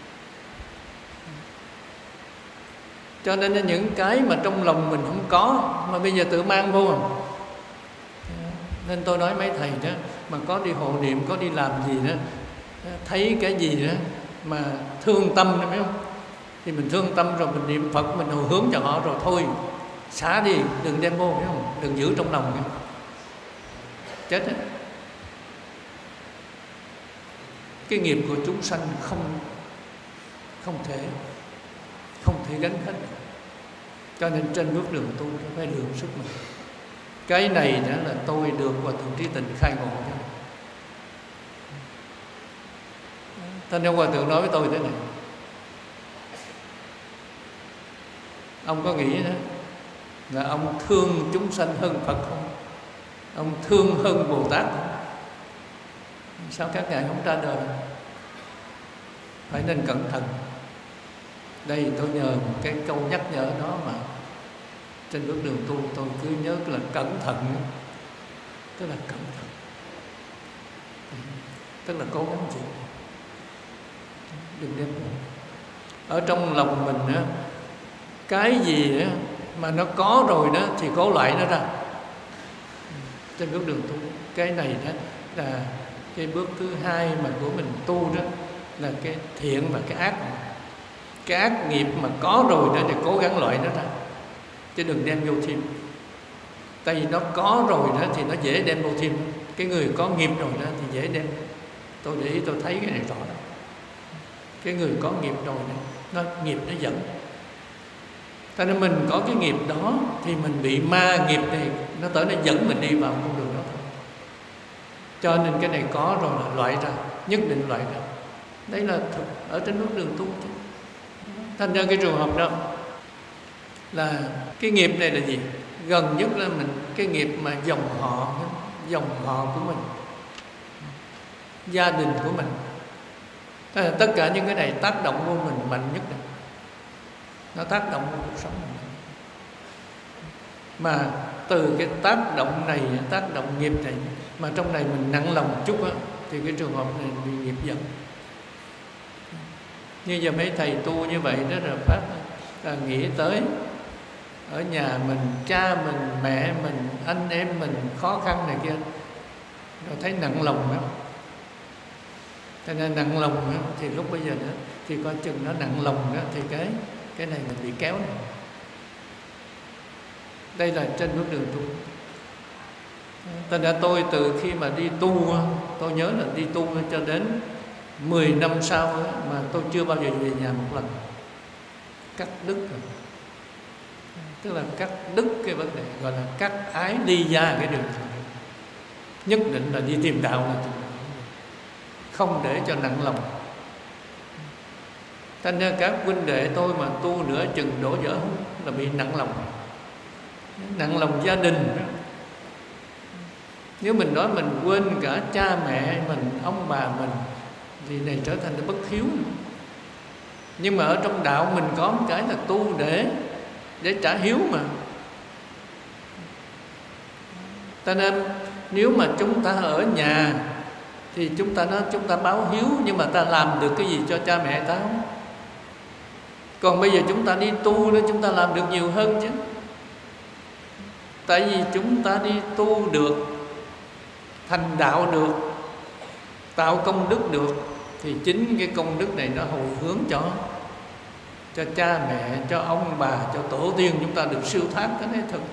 Cho nên những cái mà trong lòng mình không có mà bây giờ tự mang vô à. Nên tôi nói mấy thầy đó, mà có đi hộ niệm, có đi làm gì đó, thấy cái gì đó mà thương tâm đó, biết không? Thì mình thương tâm rồi mình niệm Phật, mình hồi hướng cho họ rồi thôi, xả đi, đừng đem vô, biết không? Đừng giữ trong lòng nữa. Chết đấy. Cái nghiệp của chúng sanh không không thể không thể gánh hết. Cho nên trên bước đường tu phải lượng sức mình. Cái này đã là tôi được Hòa Thượng Trí Tình khai ngộ cho. Thế nên Hòa Thượng nói với tôi thế này: ông có nghĩ đó là ông thương chúng sanh hơn Phật không? Ông thương hơn Bồ Tát không? Sao các ngài không ra đời? Phải nên cẩn thận. Đây tôi nhờ một cái câu nhắc nhở đó mà trên bước đường tu tôi cứ nhớ là cẩn thận. Tức là cẩn thận, tức là cố gắng chịu, đừng đem ở trong lòng mình á, cái gì á mà nó có rồi đó thì cố loại nó ra. Trên bước đường tu, cái này đó là cái bước thứ hai mà của mình tu đó, là cái thiện và cái ác. Cái ác nghiệp mà có rồi đó thì cố gắng loại nó ra, chứ đừng đem vô thêm. Tại vì nó có rồi đó thì nó dễ đem vô thêm. Cái người có nghiệp rồi đó thì dễ đem. Tôi để ý tôi thấy cái này rõ lắm. Cái người có nghiệp rồi đó, nó nghiệp nó dẫn. Cho nên mình có cái nghiệp đó thì mình bị ma nghiệp này, nó tới nó dẫn mình đi vào con đường đó thôi. Cho nên cái này có rồi là loại ra, nhất định loại ra. Đấy là thực ở trên bước đường tu. Thành ra cái trường hợp đó là cái nghiệp này là gì? Gần nhất là mình cái nghiệp mà dòng họ, dòng họ của mình, gia đình của mình. Tất cả những cái này tác động vô mình mạnh nhất này. Nó tác động vào cuộc sống mình. Mà từ cái tác động này, tác động nghiệp này, mà trong này mình nặng lòng một chút á, thì cái trường hợp này bị nghiệp dẫn. Như giờ mấy thầy tu như vậy đó là Pháp là nghĩ tới ở nhà mình, cha mình, mẹ mình, anh em mình khó khăn này kia, rồi thấy nặng lòng đó. Cho nên nặng lòng đó, thì lúc bây giờ đó, thì coi chừng nó nặng lòng đó, thì cái cái này mình bị kéo này. Đây là trên bước đường tu. Thành ra tôi từ khi mà đi tu, tôi nhớ là đi tu cho đến mười năm sau mà tôi chưa bao giờ về nhà một lần. Cắt đứt rồi. Tức là cắt đứt cái vấn đề gọi là cắt ái ly gia cái đường này. Nhất định là đi tìm đạo là không để cho nặng lòng. Thành ra các huynh đệ tôi mà tu nửa chừng đổ vỡ là bị nặng lòng. Nặng lòng gia đình. Nếu mình nói mình quên cả cha mẹ mình, ông bà mình thì này trở thành bất hiếu. Nhưng mà ở trong đạo mình có một cái là tu để để trả hiếu mà. Cho nên nếu mà chúng ta ở nhà thì chúng ta nói chúng ta báo hiếu, nhưng mà ta làm được cái gì cho cha mẹ ta không? Còn bây giờ chúng ta đi tu đó, chúng ta làm được nhiều hơn chứ. Tại vì chúng ta đi tu được, thành đạo được, tạo công đức được, thì chính cái công đức này nó hồi hướng cho cho cha mẹ, cho ông bà, cho tổ tiên chúng ta được siêu thoát. Cái này thật.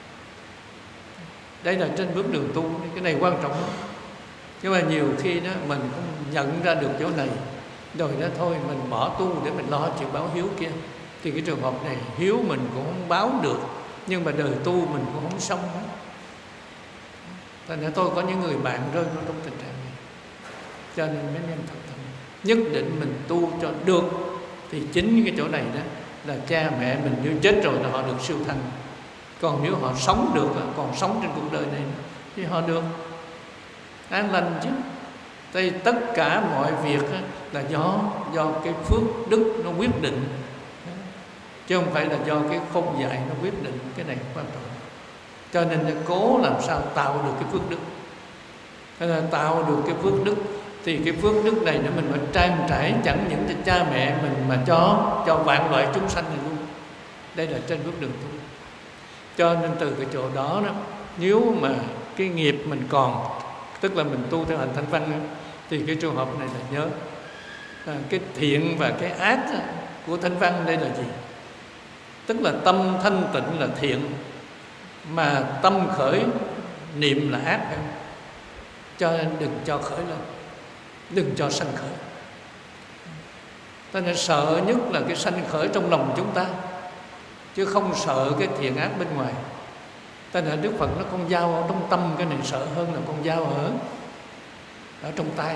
Đây là trên bước đường tu, cái này quan trọng lắm. Nhưng mà nhiều khi đó mình không nhận ra được chỗ này, rồi đó thôi mình bỏ tu để mình lo chuyện báo hiếu kia. Thì cái trường hợp này hiếu mình cũng không báo được, nhưng mà đời tu mình cũng không xong hết. Thành ra tôi có những người bạn rơi vào trong tình trạng này. Cho nên mấy em thật tâm nhất định mình tu cho được. Thì chính cái chỗ này đó là cha mẹ mình nếu chết rồi là họ được siêu thanh. Còn nếu họ sống được, còn sống trên cuộc đời này thì họ được an lành chứ. Thì tất cả mọi việc là do do cái phước đức nó quyết định, chứ không phải là do cái không dạy nó quyết định. Cái này quan trọng. Cho nên cố làm sao tạo được cái phước đức. Thế là tạo được cái phước đức thì cái phước đức này để mình phải trang trải chẳng những cho cha mẹ mình mà cho cho vạn loại chúng sanh này luôn. Đây là trên bước đường tu. Cho nên từ cái chỗ đó đó, nếu mà cái nghiệp mình còn, tức là mình tu theo hành thanh văn, thì cái trường hợp này là nhớ à, cái thiện và cái ác của thanh văn đây là gì? Tức là tâm thanh tịnh là thiện, mà tâm khởi niệm là ác. Cho nên đừng cho khởi lên, đừng cho sanh khởi. Ta nên sợ nhất là cái sanh khởi trong lòng chúng ta, chứ không sợ cái thiện ác bên ngoài. Ta nên Đức Phật nó con dao ở trong tâm, cái này sợ hơn là con dao ở ở trong tay.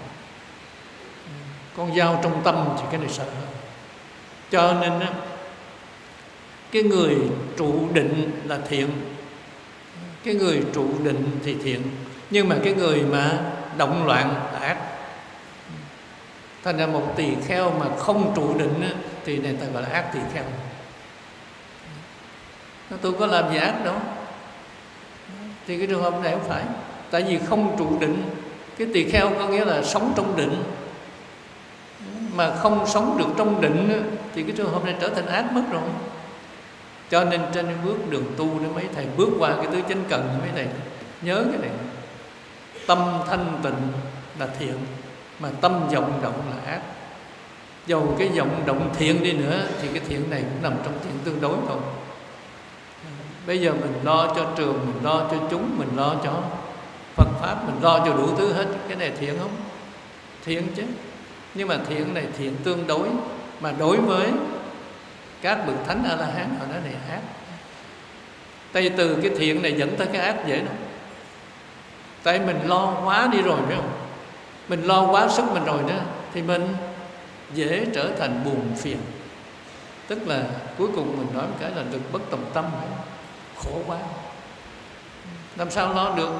Con dao trong tâm thì cái này sợ hơn. Cho nên cái người trụ định là thiện, cái người trụ định thì thiện, nhưng mà cái người mà động loạn là ác. Thành ra một tỳ kheo mà không trụ định thì này ta gọi là ác tỳ kheo. Tôi có làm gì ác đâu. Thì cái trường hợp này không phải. Tại vì không trụ định. Cái tỳ kheo có nghĩa là sống trong định, mà không sống được trong định thì cái trường hợp này trở thành ác mất rồi. Cho nên trên bước đường tu đó mấy thầy bước qua cái tứ chánh cần, mấy thầy nhớ cái này. Tâm thanh tịnh là thiện, mà tâm vọng động là ác. Dầu cái vọng động thiện đi nữa thì cái thiện này cũng nằm trong thiện tương đối thôi. Bây giờ mình lo cho trường, mình lo cho chúng, mình lo cho Phật Pháp, mình lo cho đủ thứ hết. Cái này thiện không? Thiện chứ. Nhưng mà thiện này thiện tương đối, mà đối với các bậc thánh A-la-hán họ nói này ác. Tại từ cái thiện này dẫn tới cái ác dễ lắm. Tại mình lo quá đi rồi phải không? Mình lo quá sức mình rồi đó, thì mình dễ trở thành buồn phiền. Tức là cuối cùng mình nói một cái là lực bất tòng tâm, khổ quá, làm sao lo được.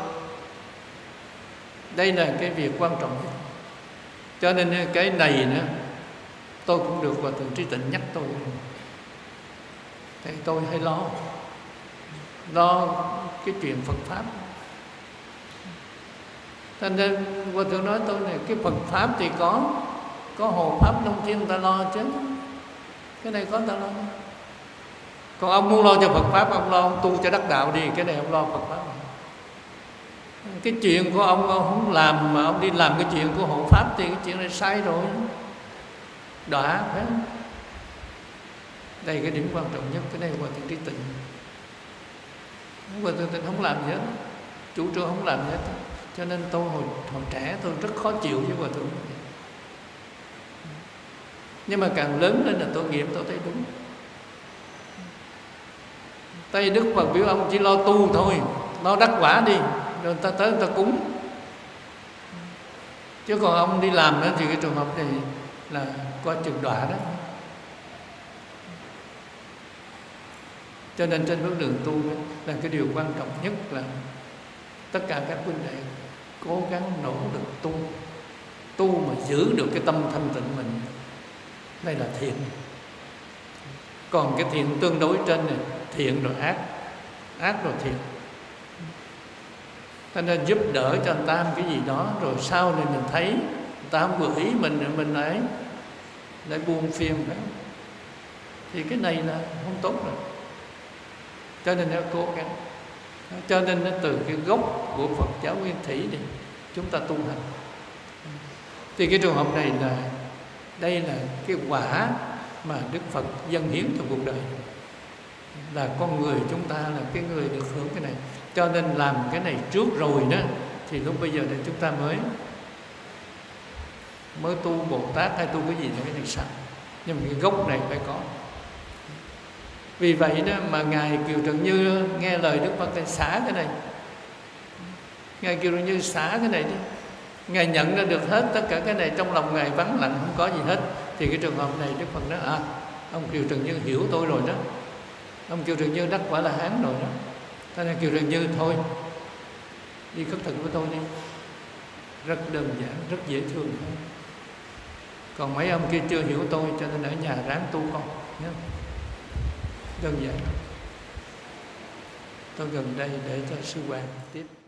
Đây là cái việc quan trọng nhất. Cho nên cái này nữa tôi cũng được Hòa Thượng Trí Tịnh nhắc tôi. Thì tôi hay lo Lo cái chuyện Phật Pháp. Thành ra Hòa Thượng nói tôi này, cái Phật Pháp thì có Có hộ Pháp Long Thiên ta lo chứ. Cái này có ta lo. Còn ông muốn lo cho Phật Pháp, ông lo ông tu cho đắc đạo đi. Cái này ông lo Phật Pháp. Cái chuyện của ông, ông không làm, mà ông đi làm cái chuyện của hộ Pháp thì cái chuyện này sai rồi. Đọa phải không? Đây cái điểm quan trọng nhất. Cái này Hòa Thượng Trí Tịnh, Hòa Thượng Tịnh không làm gì hết. chủ trương không làm hết. Cho nên tôi hồi, hồi trẻ tôi rất khó chịu với hòa thượng. Nhưng mà càng lớn lên là tôi nghiệm tôi thấy đúng. Tây Đức Phật biểu ông chỉ lo tu thôi, lo đắc quả đi, rồi ta tới ta cúng. Chứ còn ông đi làm đó thì cái trường hợp này là coi chừng đọa đó. Cho nên trên bước đường tu là cái điều quan trọng nhất là tất cả các huynh đệ cố gắng nỗ lực tu, tu mà giữ được cái tâm thanh tịnh mình. Đây là thiện. Còn cái thiện tương đối trên này, thiện rồi ác, ác rồi thiện. Cho nên giúp đỡ cho anh ta cái gì đó, rồi sau này mình thấy người ta không vừa ý mình, mình ấy lại buông phiền đó, thì cái này là không tốt rồi. Cho nên nó cố gắng. Cho nên nó từ cái gốc của Phật giáo Nguyên Thủy này chúng ta tu hành. Thì cái trường hợp này là đây là cái quả mà Đức Phật dâng hiến cho cuộc đời. Là con người chúng ta là cái người được hưởng cái này. Cho nên làm cái này trước rồi đó, thì lúc bây giờ thì chúng ta mới mới tu Bồ Tát hay tu cái gì nữa, cái này sao. Nhưng mà cái gốc này phải có. Vì vậy đó mà Ngài Kiều Trần Như nghe lời Đức Phật Ngài xả cái này. Ngài Kiều Trần Như xả cái này đi. Ngài nhận ra được hết tất cả cái này, trong lòng Ngài vắng lặng không có gì hết. Thì cái trường hợp này Đức Phật nói à, ông Kiều Trần Như hiểu tôi rồi đó, ông Kiều Trần Như đắc quả là hán rồi đó. Thế nên Kiều Trần Như thôi đi khất thực với tôi đi. Rất đơn giản, rất dễ thương thôi. Còn mấy ông kia chưa hiểu tôi, cho nên ở nhà ráng tu con nhé. Đơn giản. Tôi gần đây để cho sư Hoàng tiếp.